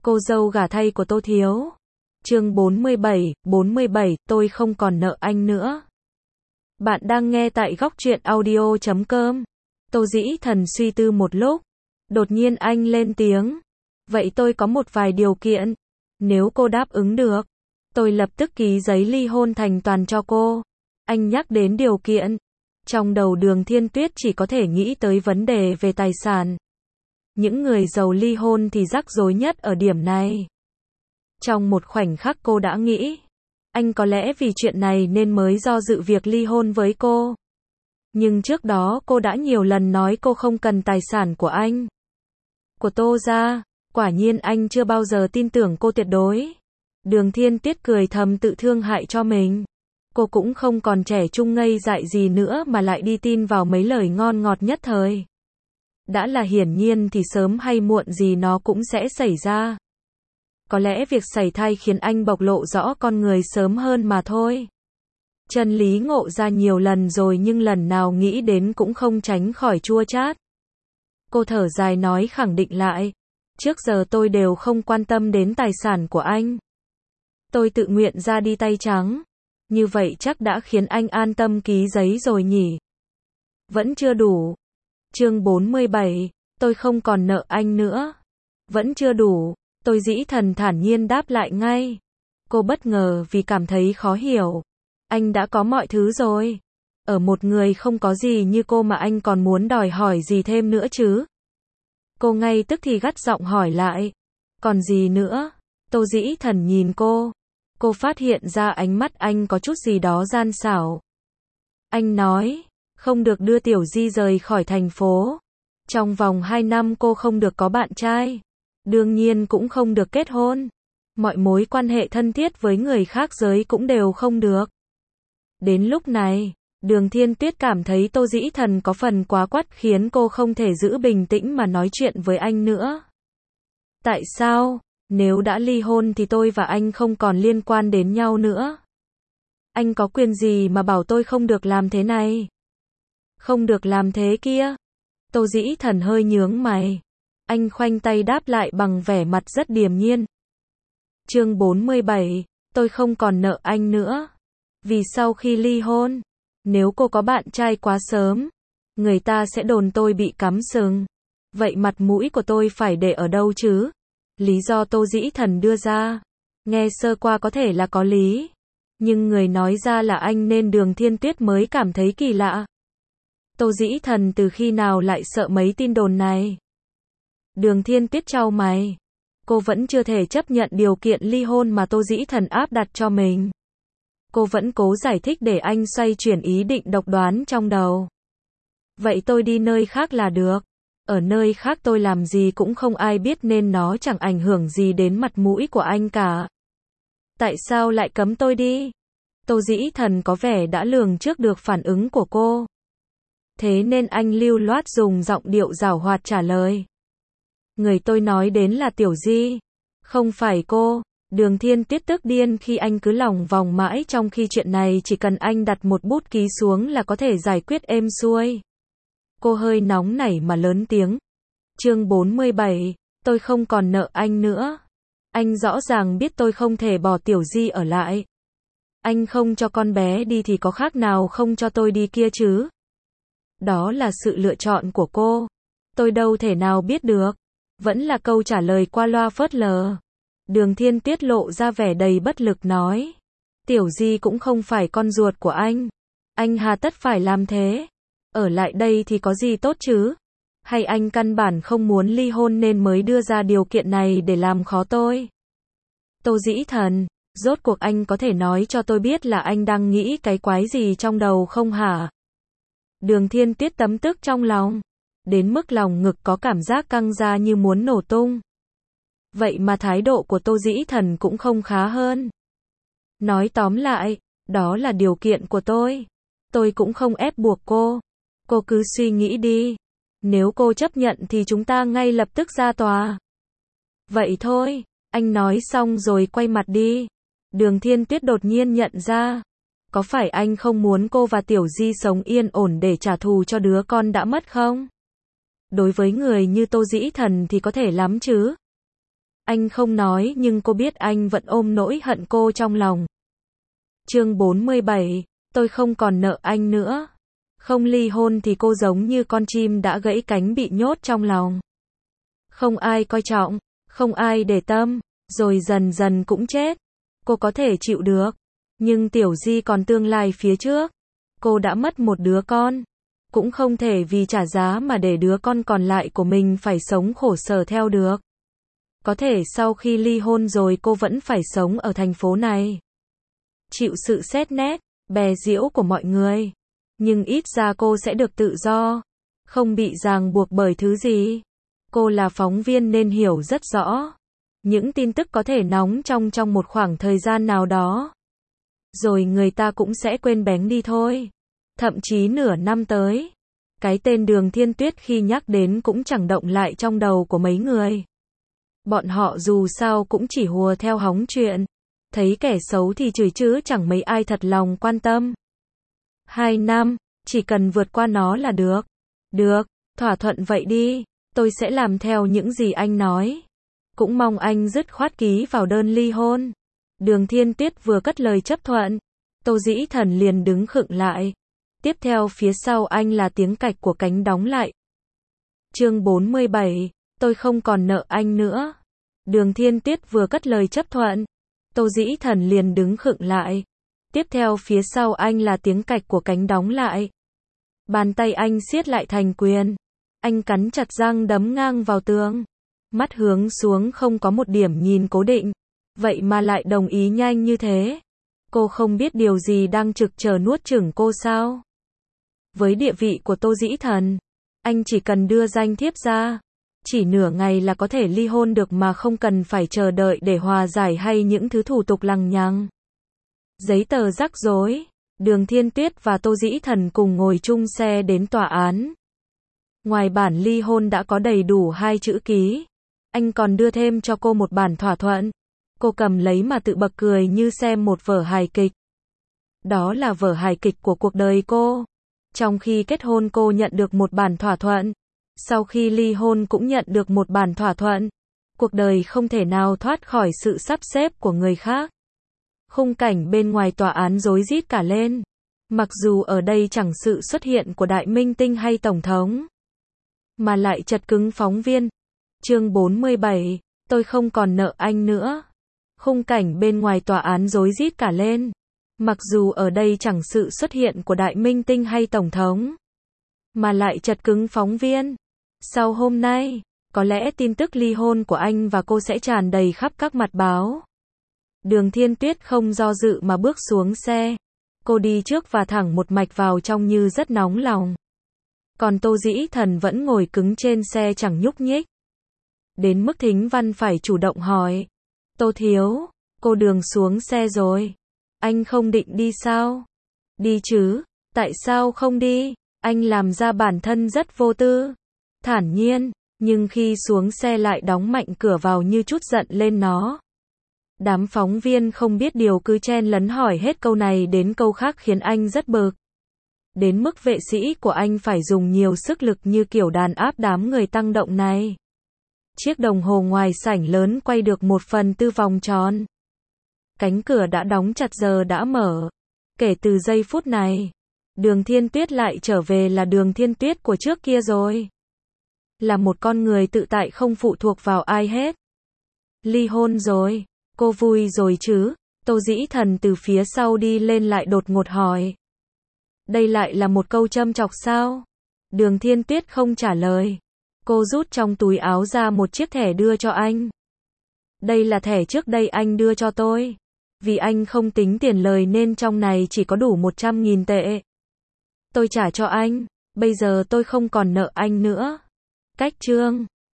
Cô dâu gả thay của Tô Thiếu. Chương 47, tôi không còn nợ anh nữa. Bạn đang nghe tại góc truyện audio.com. Tô Dĩ Thần suy tư một lúc. Đột nhiên anh lên tiếng. Vậy tôi có một vài điều kiện. Nếu cô đáp ứng được, tôi lập tức ký giấy ly hôn thành toàn cho cô. Anh nhắc đến điều kiện. Trong đầu Đường Thiên Tuyết chỉ có thể nghĩ tới vấn đề về tài sản. Những người giàu ly hôn thì rắc rối nhất ở điểm này. Trong một khoảnh khắc cô đã nghĩ, anh có lẽ vì chuyện này nên mới do dự việc ly hôn với cô. Nhưng trước đó cô đã nhiều lần nói cô không cần tài sản của anh. Của Tô gia, quả nhiên anh chưa bao giờ tin tưởng cô tuyệt đối. Đường Thiên Tuyết cười thầm tự thương hại cho mình. Cô cũng không còn trẻ trung ngây dại gì nữa mà lại đi tin vào mấy lời ngon ngọt nhất thời. Đã là hiển nhiên thì sớm hay muộn gì nó cũng sẽ xảy ra. Có lẽ việc sảy thai khiến anh bộc lộ rõ con người sớm hơn mà thôi. Chân lý ngộ ra nhiều lần rồi nhưng lần nào nghĩ đến cũng không tránh khỏi chua chát. Cô thở dài nói khẳng định lại. Trước giờ tôi đều không quan tâm đến tài sản của anh. Tôi tự nguyện ra đi tay trắng. Như vậy chắc đã khiến anh an tâm ký giấy rồi nhỉ? Vẫn chưa đủ. Chương 47, tôi không còn nợ anh nữa. Vẫn chưa đủ. Tôi Dĩ Thần thản nhiên đáp lại ngay. Cô bất ngờ vì cảm thấy khó hiểu. Anh đã có mọi thứ rồi. Ở một người không có gì như cô mà anh còn muốn đòi hỏi gì thêm nữa chứ? Cô ngay tức thì gắt giọng hỏi lại. Còn gì nữa? Tô Dĩ Thần nhìn cô. Cô phát hiện ra ánh mắt anh có chút gì đó gian xảo. Anh nói, không được đưa Tiểu Di rời khỏi thành phố. Trong vòng 2 năm cô không được có bạn trai. Đương nhiên cũng không được kết hôn. Mọi mối quan hệ thân thiết với người khác giới cũng đều không được. Đến lúc này, Đường Thiên Tuyết cảm thấy Tô Dĩ Thần có phần quá quắt khiến cô không thể giữ bình tĩnh mà nói chuyện với anh nữa. Tại sao? Nếu đã ly hôn thì tôi và anh không còn liên quan đến nhau nữa. Anh có quyền gì mà bảo tôi không được làm thế này? Không được làm thế kia? Tô Dĩ Thần hơi nhướng mày. Anh khoanh tay đáp lại bằng vẻ mặt rất điềm nhiên. Chương 47, tôi không còn nợ anh nữa. Vì sau khi ly hôn, nếu cô có bạn trai quá sớm, người ta sẽ đồn tôi bị cắm sừng. Vậy mặt mũi của tôi phải để ở đâu chứ? Lý do Tô Dĩ Thần đưa ra, nghe sơ qua có thể là có lý. Nhưng người nói ra là anh nên Đường Thiên Tuyết mới cảm thấy kỳ lạ. Tô Dĩ Thần từ khi nào lại sợ mấy tin đồn này? Đường Thiên Tuyết chau mày. Cô vẫn chưa thể chấp nhận điều kiện ly hôn mà Tô Dĩ Thần áp đặt cho mình. Cô vẫn cố giải thích để anh xoay chuyển ý định độc đoán trong đầu. Vậy tôi đi nơi khác là được. Ở nơi khác tôi làm gì cũng không ai biết nên nó chẳng ảnh hưởng gì đến mặt mũi của anh cả. Tại sao lại cấm tôi đi? Tô Dĩ Thần có vẻ đã lường trước được phản ứng của cô. Thế nên anh lưu loát dùng giọng điệu giảo hoạt trả lời. Người tôi nói đến là Tiểu Di. Không phải cô. Đường Thiên Tuyết tức điên khi anh cứ lòng vòng mãi trong khi chuyện này chỉ cần anh đặt một bút ký xuống là có thể giải quyết êm xuôi. Cô hơi nóng nảy mà lớn tiếng. Chương 47, tôi không còn nợ anh nữa. Anh rõ ràng biết tôi không thể bỏ Tiểu Di ở lại. Anh không cho con bé đi thì có khác nào không cho tôi đi kia chứ? Đó là sự lựa chọn của cô. Tôi đâu thể nào biết được. Vẫn là câu trả lời qua loa phớt lờ. Đường Thiên Tuyết lộ ra vẻ đầy bất lực nói. Tiểu Di cũng không phải con ruột của anh. Anh hà tất phải làm thế. Ở lại đây thì có gì tốt chứ? Hay anh căn bản không muốn ly hôn nên mới đưa ra điều kiện này để làm khó tôi? Tô Dĩ Thần, rốt cuộc anh có thể nói cho tôi biết là anh đang nghĩ cái quái gì trong đầu không hả? Đường Thiên Tuyết tấm tức trong lòng. Đến mức lòng ngực có cảm giác căng ra như muốn nổ tung. Vậy mà thái độ của Tô Dĩ Thần cũng không khá hơn. Nói tóm lại, đó là điều kiện của tôi. Tôi cũng không ép buộc cô. Cô cứ suy nghĩ đi. Nếu cô chấp nhận thì chúng ta ngay lập tức ra tòa. Vậy thôi, anh nói xong rồi quay mặt đi. Đường Thiên Tuyết đột nhiên nhận ra. Có phải anh không muốn cô và Tiểu Di sống yên ổn để trả thù cho đứa con đã mất không? Đối với người như Tô Dĩ Thần thì có thể lắm chứ. Anh không nói nhưng cô biết anh vẫn ôm nỗi hận cô trong lòng. Chương 47, tôi không còn nợ anh nữa. Không ly hôn thì cô giống như con chim đã gãy cánh bị nhốt trong lòng. Không ai coi trọng, không ai để tâm, rồi dần dần cũng chết. Cô có thể chịu được, nhưng Tiểu Di còn tương lai phía trước. Cô đã mất một đứa con, cũng không thể vì trả giá mà để đứa con còn lại của mình phải sống khổ sở theo được. Có thể sau khi ly hôn rồi cô vẫn phải sống ở thành phố này, chịu sự xét nét, bè giễu của mọi người. Nhưng ít ra cô sẽ được tự do, không bị ràng buộc bởi thứ gì. Cô là phóng viên nên hiểu rất rõ. Những tin tức có thể nóng trong một khoảng thời gian nào đó. Rồi người ta cũng sẽ quên bén đi thôi. Thậm chí nửa năm tới. Cái tên Đường Thiên Tuyết khi nhắc đến cũng chẳng động lại trong đầu của mấy người. Bọn họ dù sao cũng chỉ hùa theo hóng chuyện. Thấy kẻ xấu thì chửi chứ chẳng mấy ai thật lòng quan tâm. 2 năm, chỉ cần vượt qua nó là được. Được, thỏa thuận vậy đi, tôi sẽ làm theo những gì anh nói. Cũng mong anh dứt khoát ký vào đơn ly hôn. Đường Thiên Tuyết vừa cất lời chấp thuận, Tô Dĩ Thần liền đứng khựng lại. Tiếp theo phía sau anh là tiếng cạch của cánh đóng lại. Chương 47, tôi không còn nợ anh nữa. Đường Thiên Tuyết vừa cất lời chấp thuận, Tô Dĩ Thần liền đứng khựng lại. Tiếp theo phía sau anh là tiếng cạch của cánh đóng lại. Bàn tay anh siết lại thành quyền. Anh cắn chặt răng đấm ngang vào tường. Mắt hướng xuống không có một điểm nhìn cố định. Vậy mà lại đồng ý nhanh như thế. Cô không biết điều gì đang trực chờ nuốt chửng cô sao? Với địa vị của Tô Dĩ Thần, anh chỉ cần đưa danh thiếp ra. Chỉ nửa ngày là có thể ly hôn được mà không cần phải chờ đợi để hòa giải hay những thứ thủ tục lằng nhằng. Giấy tờ rắc rối. Đường Thiên Tuyết và Tô Dĩ Thần cùng ngồi chung xe đến tòa án. Ngoài bản ly hôn đã có đầy đủ 2 chữ ký. Anh còn đưa thêm cho cô một bản thỏa thuận. Cô cầm lấy mà tự bật cười như xem một vở hài kịch. Đó là vở hài kịch của cuộc đời cô. Trong khi kết hôn cô nhận được một bản thỏa thuận. Sau khi ly hôn cũng nhận được một bản thỏa thuận. Cuộc đời không thể nào thoát khỏi sự sắp xếp của người khác. Khung cảnh bên ngoài tòa án rối rít cả lên. Mặc dù ở đây chẳng sự xuất hiện của đại minh tinh hay tổng thống, mà lại chật cứng phóng viên. Chương 47, tôi không còn nợ anh nữa. Khung cảnh bên ngoài tòa án rối rít cả lên. Mặc dù ở đây chẳng sự xuất hiện của đại minh tinh hay tổng thống, mà lại chật cứng phóng viên. Sau hôm nay, có lẽ tin tức ly hôn của anh và cô sẽ tràn đầy khắp các mặt báo. Đường Thiên Tuyết không do dự mà bước xuống xe. Cô đi trước và thẳng một mạch vào trong như rất nóng lòng. Còn Tô Dĩ Thần vẫn ngồi cứng trên xe chẳng nhúc nhích. Đến mức Thính Văn phải chủ động hỏi. Tô thiếu, cô Đường xuống xe rồi. Anh không định đi sao? Đi chứ, tại sao không đi? Anh làm ra bản thân rất vô tư, thản nhiên, nhưng khi xuống xe lại đóng mạnh cửa vào như chút giận lên nó. Đám phóng viên không biết điều cứ chen lấn hỏi hết câu này đến câu khác khiến anh rất bực. Đến mức vệ sĩ của anh phải dùng nhiều sức lực như kiểu đàn áp đám người tăng động này. Chiếc đồng hồ ngoài sảnh lớn quay được 1/4 vòng tròn. Cánh cửa đã đóng chặt giờ đã mở. Kể từ giây phút này, Đường Thiên Tuyết lại trở về là Đường Thiên Tuyết của trước kia rồi. Là một con người tự tại không phụ thuộc vào ai hết. Ly hôn rồi, cô vui rồi chứ? Tô Dĩ Thần từ phía sau đi lên lại đột ngột hỏi. Đây lại là một câu châm chọc sao? Đường Thiên Tuyết không trả lời. Cô rút trong túi áo ra một chiếc thẻ đưa cho anh. Đây là thẻ trước đây anh đưa cho tôi. Vì anh không tính tiền lời nên trong này chỉ có đủ 100.000 tệ. Tôi trả cho anh. Bây giờ tôi không còn nợ anh nữa. Cách chương